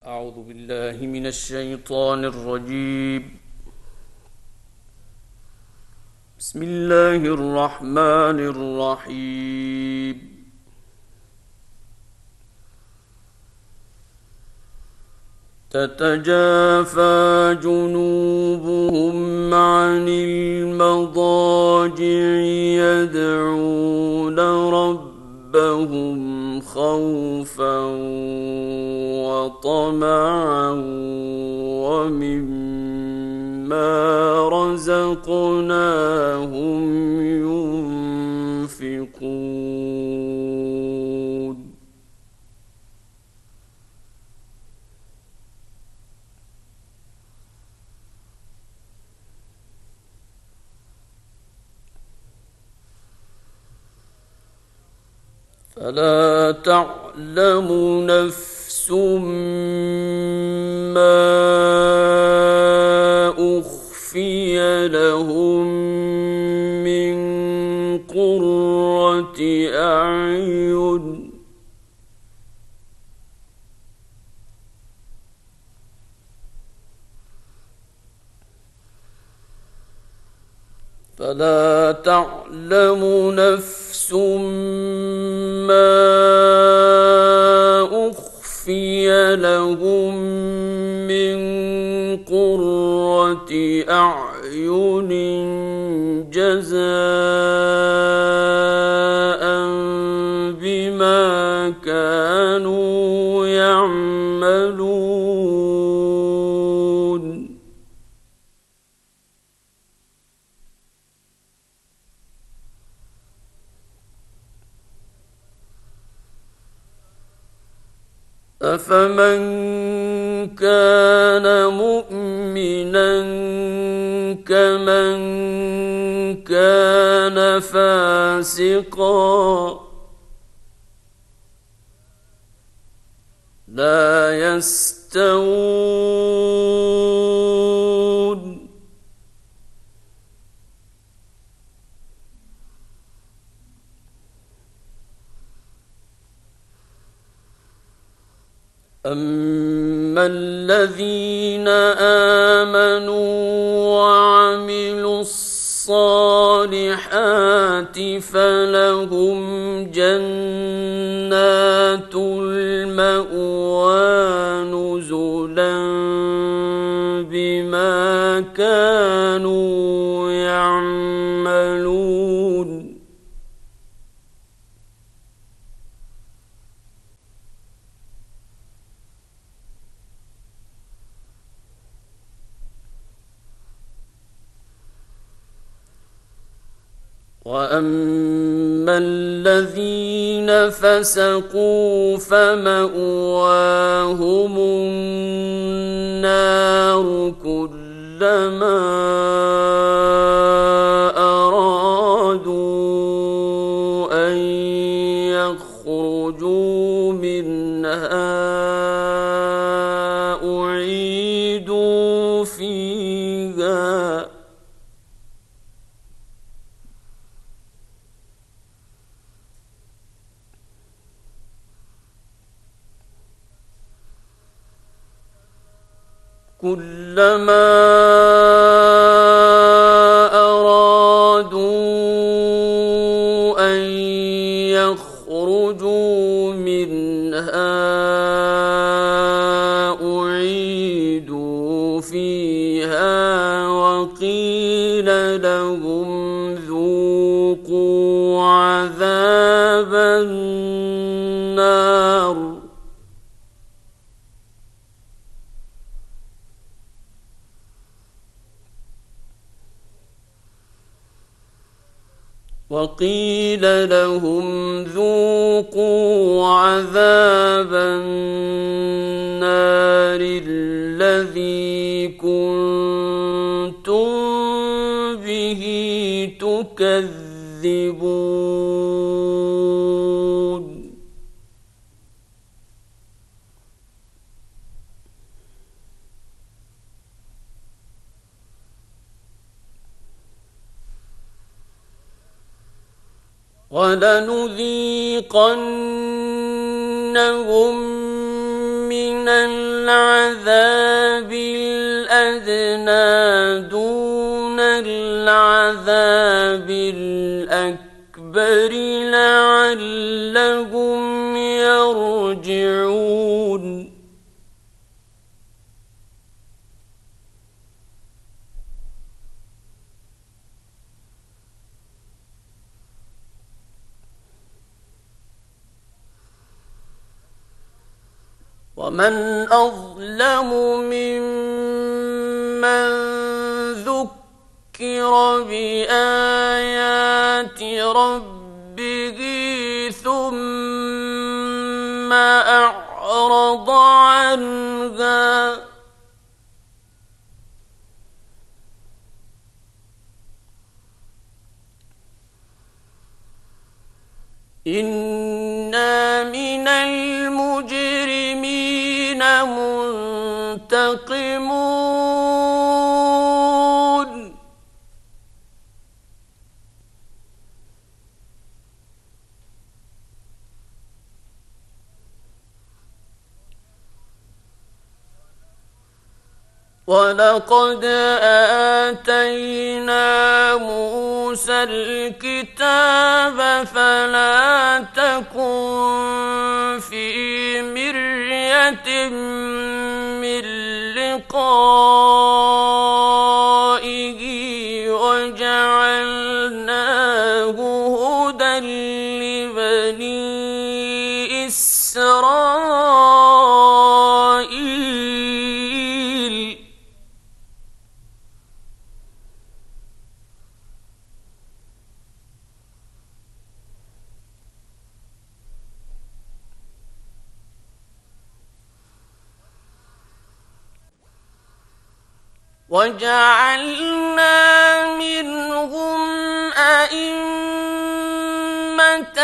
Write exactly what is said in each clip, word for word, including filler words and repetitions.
أعوذ بالله من الشيطان الرجيم. بسم الله الرحمن الرحيم. تتجافى جنوبهم عن المضاجع يدعون ربهم خوفا وطمعا ومما رزقناهم ينفقون. فلا تعلم نفس ما أخفي لهم من قرة أعين فلا تعلم نفس ما أخفي لهم من قرة أعين جزاء بما كانوا يعملون. أفمن كان مؤمنا كمن كان فاسقا لا يستوون. أما الذين آمنوا وعملوا الصالحات فلهم جنات المأوى نزلا بما كانوا يعملون. وأما الذين فسقوا فمأواهم النار كلما أرادوا أن يخرجوا منها أعيدوا فيها كلما أرادوا أن يخرجوا منها أعيدوا فيها وقيل لهم ذوقوا عذاب النار وقيل لهم ذوقوا عذاب النار الذي كنتم به تكذبون. ولنذيقنهم من من العذاب الأدنى دون العذاب الأكبر لعلهم يرجعون ومن أظلم ممن ذكر بآيات ربه ثم أعرض عنها إنا من المجرمين منتقمون ولقد آتينا موسى الكتاب فلا تكن في مرية من لقائه وجعلناه هدى لبني إسرائيل وجعلنا منهم أئمة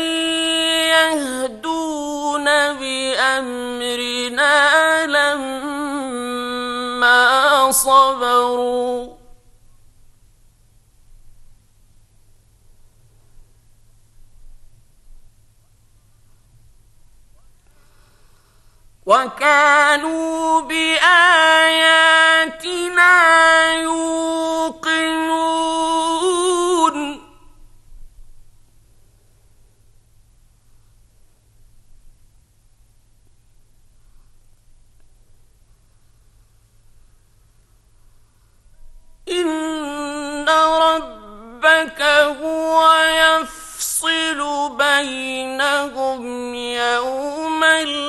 يهدون بأمرنا لما صبروا وكانوا بآياتنا يوقنون إن ربك هو يفصل بينهم يوم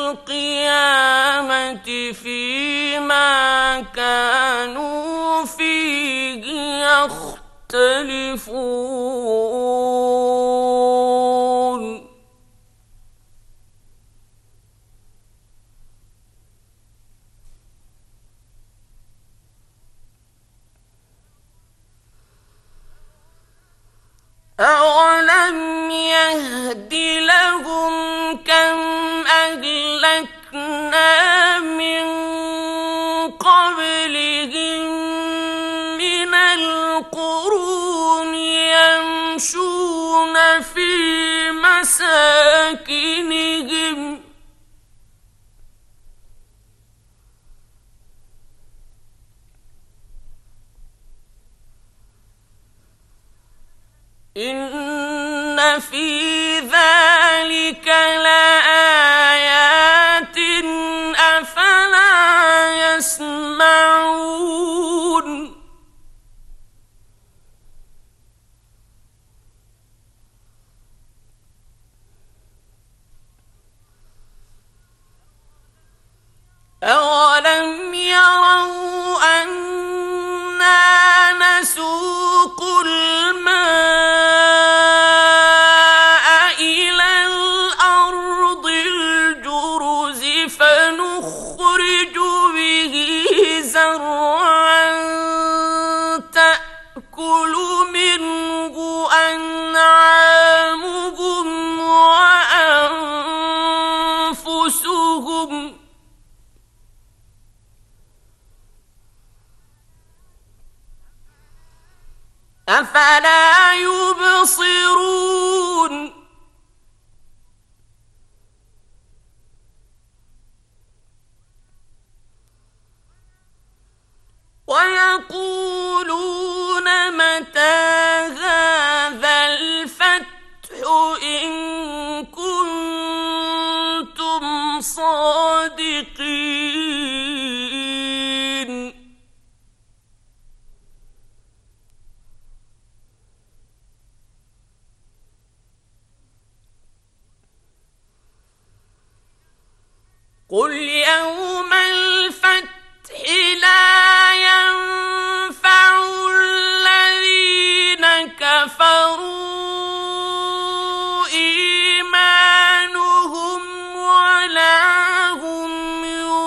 القيامة فيما كانوا فيه يختلفون أولم يهد لهم كم أهلكنا من قبلهم من القرون يمشون في مساكنهم إن في ذلك لآيات أفلا يسمعون أولم يروا أنا نسوق الماء إلى الأرض الجرز فنخرج به زرعا تأكل منه أنعامهم وأنفسهم أفلا يبصرون الصادقين قل يوم الفتح لا ينفع الذين كفروا إيمانهم ولا هم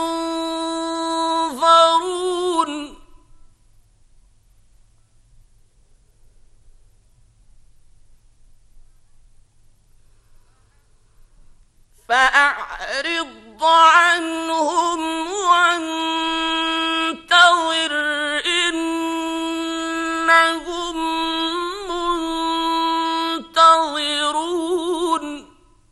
ينظرون فأعرض عنهم وانتظر إنهم منتظرون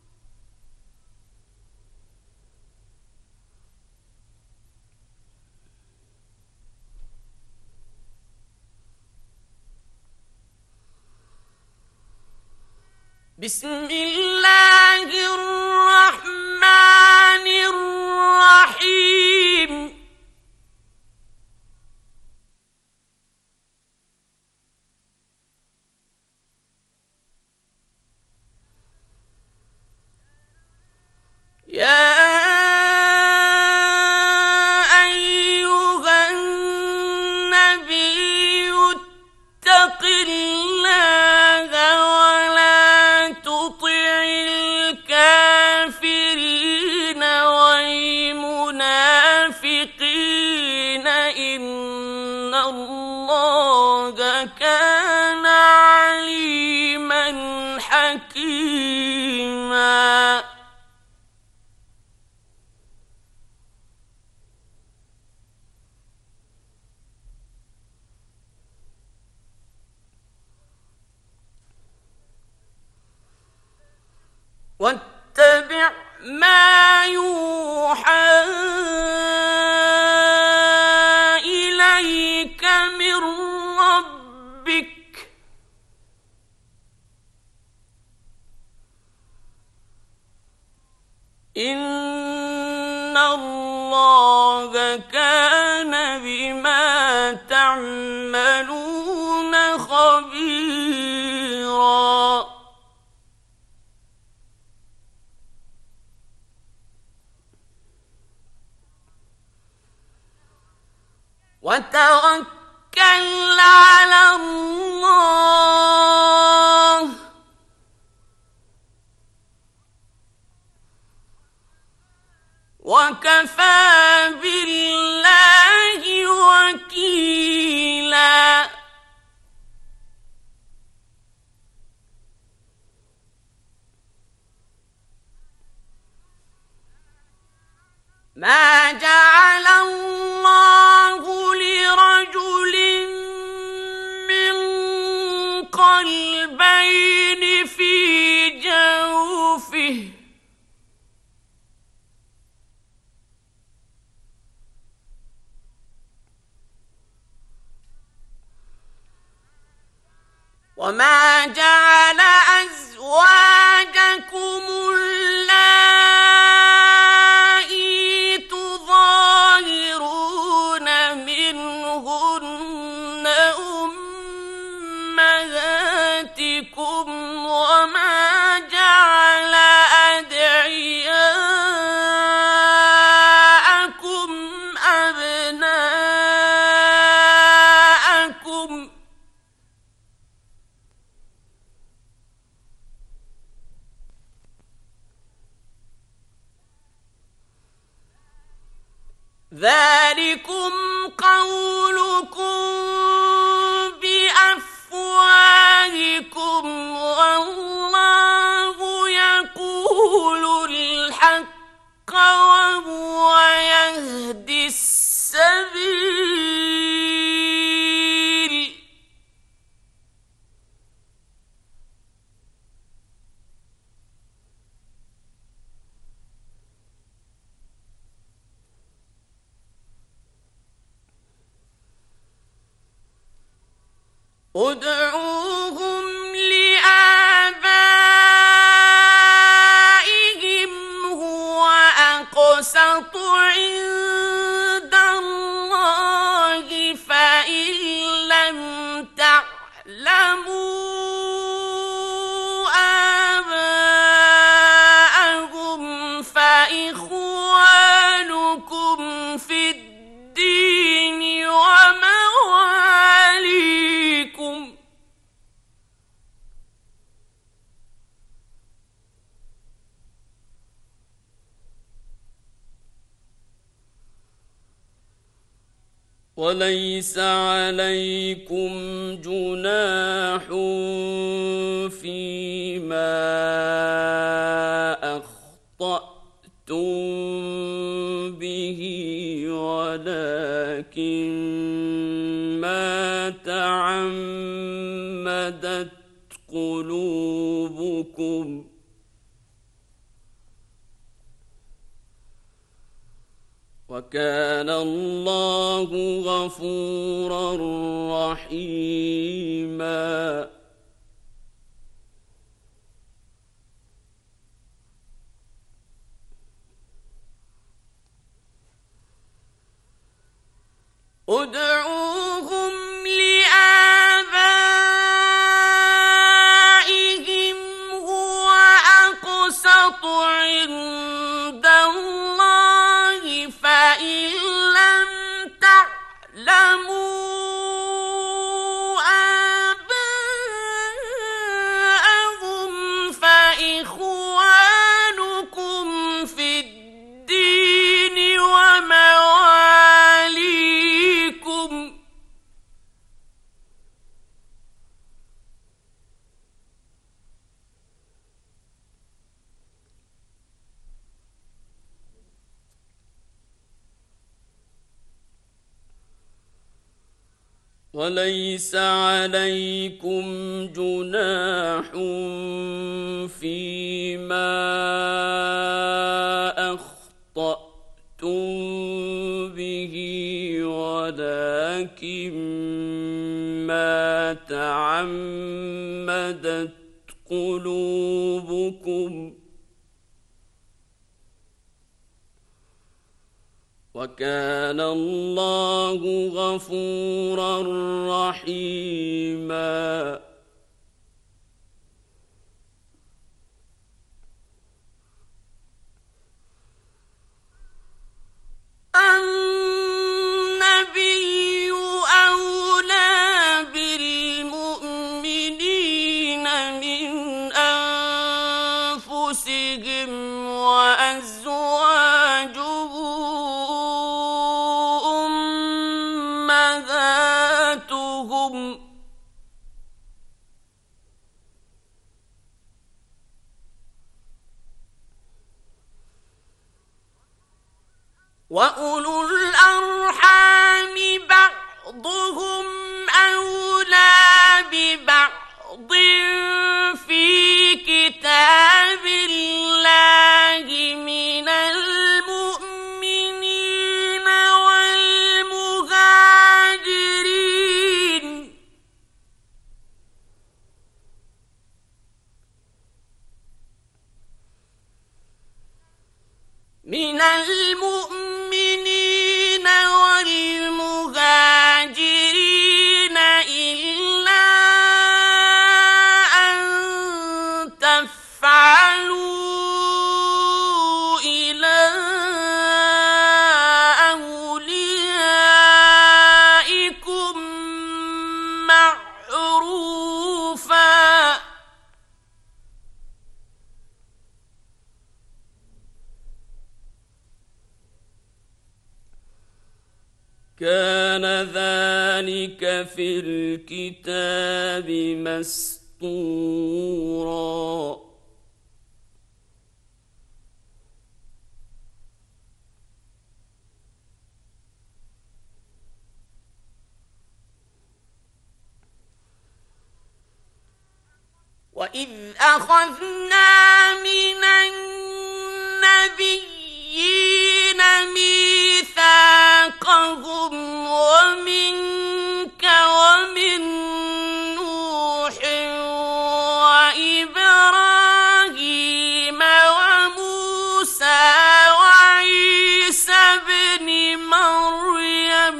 بسم الله الرحمن الرحيم يا أيها النبي اتق الله ولا تطع الكافرين والمنافقين إن الله كان عليما حكيما واتبع ما يوحى إليك من ربك إن الله كان بما تعملون خبيرا وتوكل على الله وكفى بالله وكيلا ما جعل الله لرجل من قلبين في جوفه وما جعل أزواجكم اللائي تظاهرون منهن أمهاتكم وما جعل أدعياءكم أبناءكم ذلكم قولكم بأفواهكم والله يقول الحق وهو يهدي السبيل ادعوهم لآبائهم هو أقسط وليس عليكم جناح فيما أخطأتم به ولكن ما تعمدت قلوبكم وكان الله غفورا رحيما. ادعوهم لآبائهم هو أقسط عند الله فإن لم تعلموا آباءهم فإخوانكم في الدين ومواليكم وليس عليكم جناح فيما أخطأتم به ولكن ما تعمدت قلوبكم وكان الله غفورا رحيما. النبي أولى بالمؤمنين من أنفسهم وأزواجه أمهاتهم وأولو الأرحام بعضهم أولى ببعض في كتاب الله من المؤمنين والمهاجرين من المؤمنين والمهاجرين إلا أن تفعلوا إلى أوليائكم معروفا كان ذلك في الكتاب مسطورا. وإذ أخذنا من النبيين ميثاقهم ومنك ومن نوح وإبراهيم وموسى وعيسى ابن مريم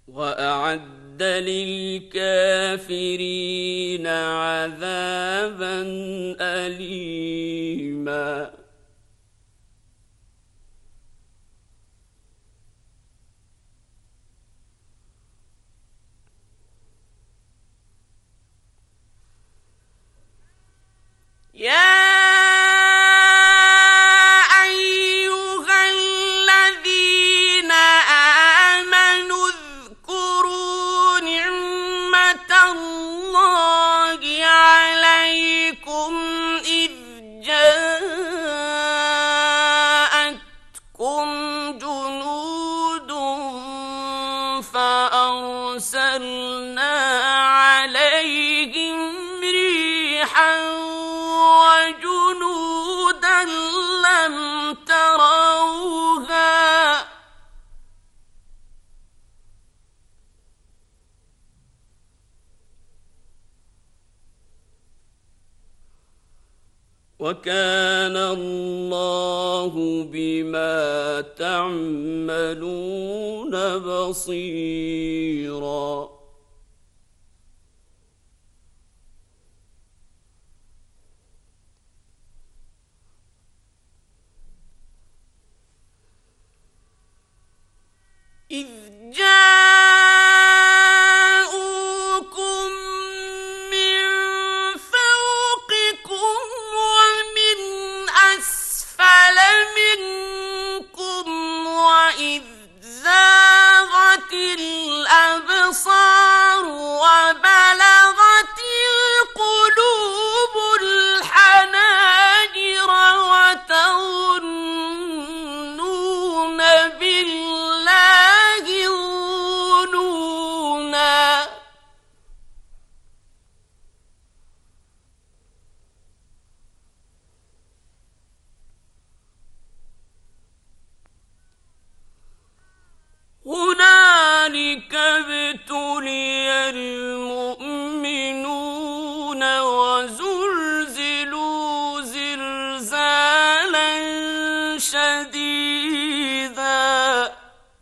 وأعد للكافرين عذابا أليما. يا فأرسلنا عليهم ريحا وجنودا لم تروها وكان الله بما تعملون بصيرا. إذ جاءوكم من فوقكم ومن أسفل منكم وإذ زاغت الأبصار وبلغت القلوب الحناجر وتظنون بالله الظنونا. هنالك ابتلي المؤمنون وزلزلوا زلزالا شديدا.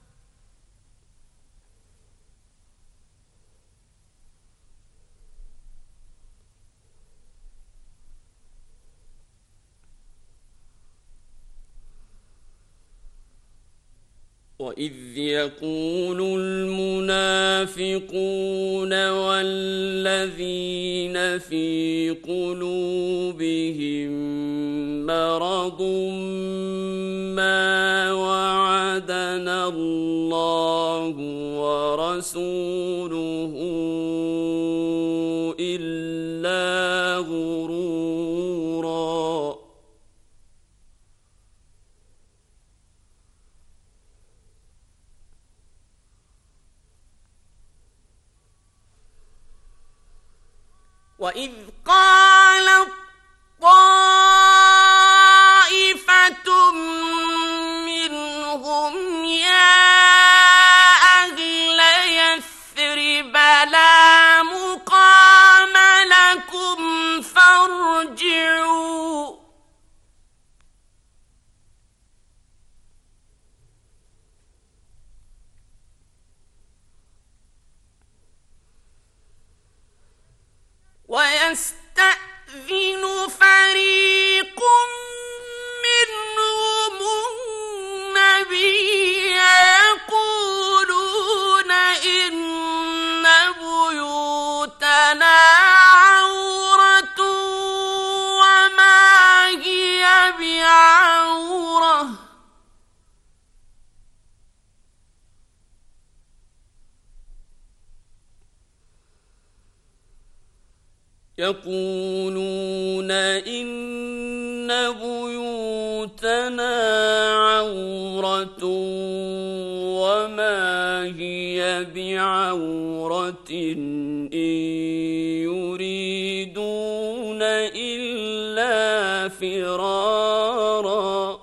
وإذ يقول المنافقون والذين في قلوبهم مرض ما وعدنا الله ورسوله إلا غرورا. وإذ قالت طائفة منهم يا أهل يثرب لا مقام لكم فارجعوا. ويستأذن فريق منهم النبي يقولون إن بيوتنا عورة وما هي بعورة يقولون إن بيوتنا عورة وما هي بعورة إن يريدون إلا فرارا.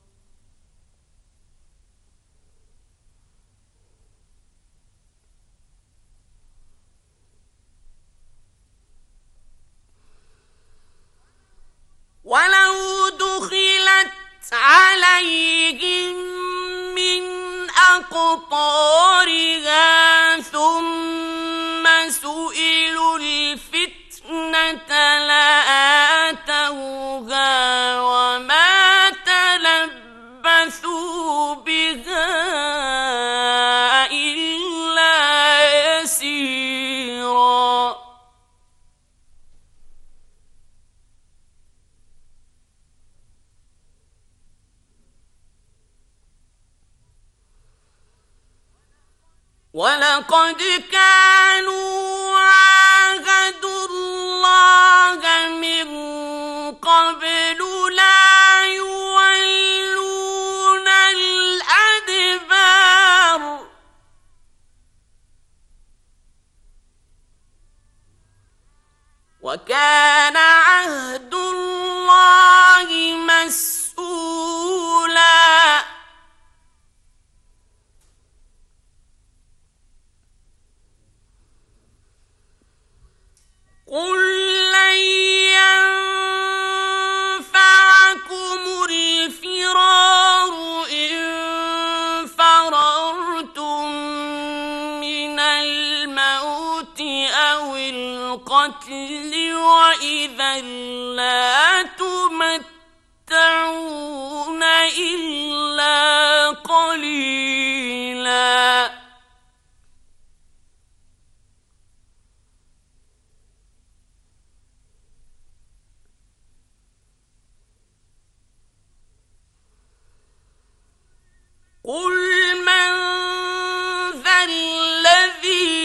ولو دخلت عليهم من أقطارها ولقد كانوا عاهدوا الله من قبل لا يولون الأدبار وكان عهد الله مسؤولا قل لن ينفعكم الفرار إن فررتم من الموت أو القتل وإذا لا تمتعون إلا قليلا قل من ذا الذي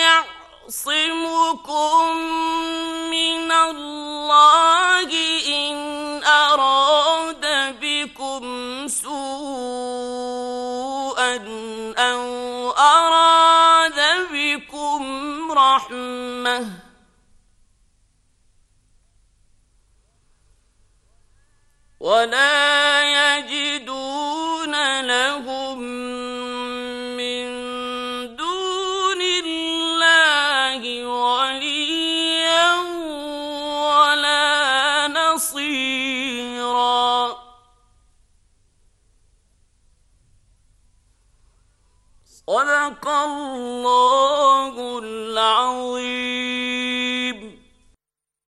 يعصمكم من الله إن أراد بكم سوءا أو أراد بكم رحمة ولا يجدون لهم من دون الله وليا ولا نصيرا صدق الله